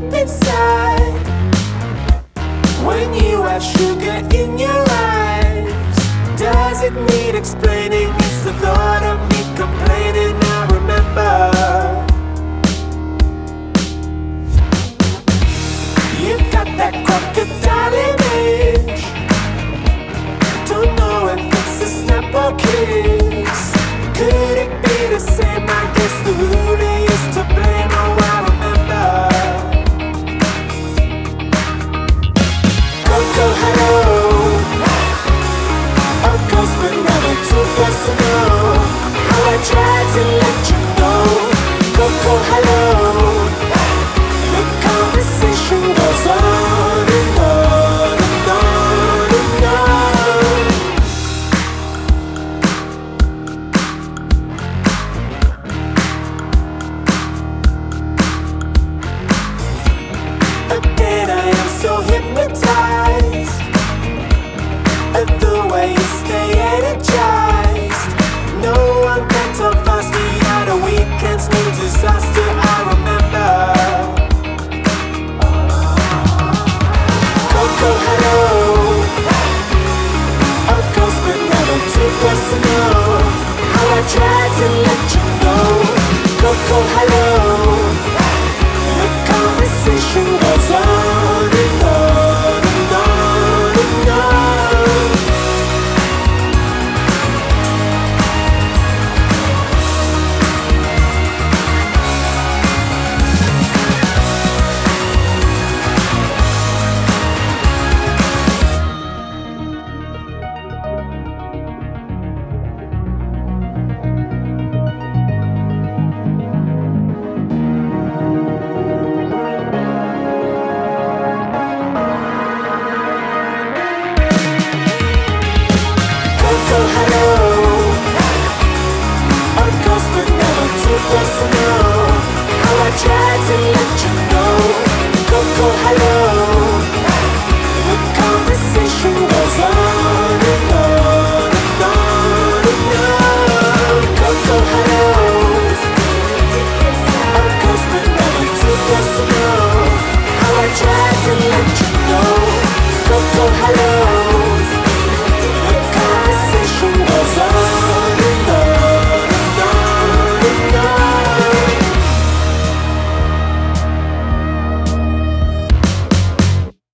deep inside. When you have sugar in your eyes, does it need explaining? It's the thought of me complaining. I remember you got that crocodile image. Don't know if it's a snap or kiss. Could it be the same? I guess the Luna is to blame. Oh, I remember. Coco, hello. Of course, we're never too personal. How I tried to let you know. Coco, hello.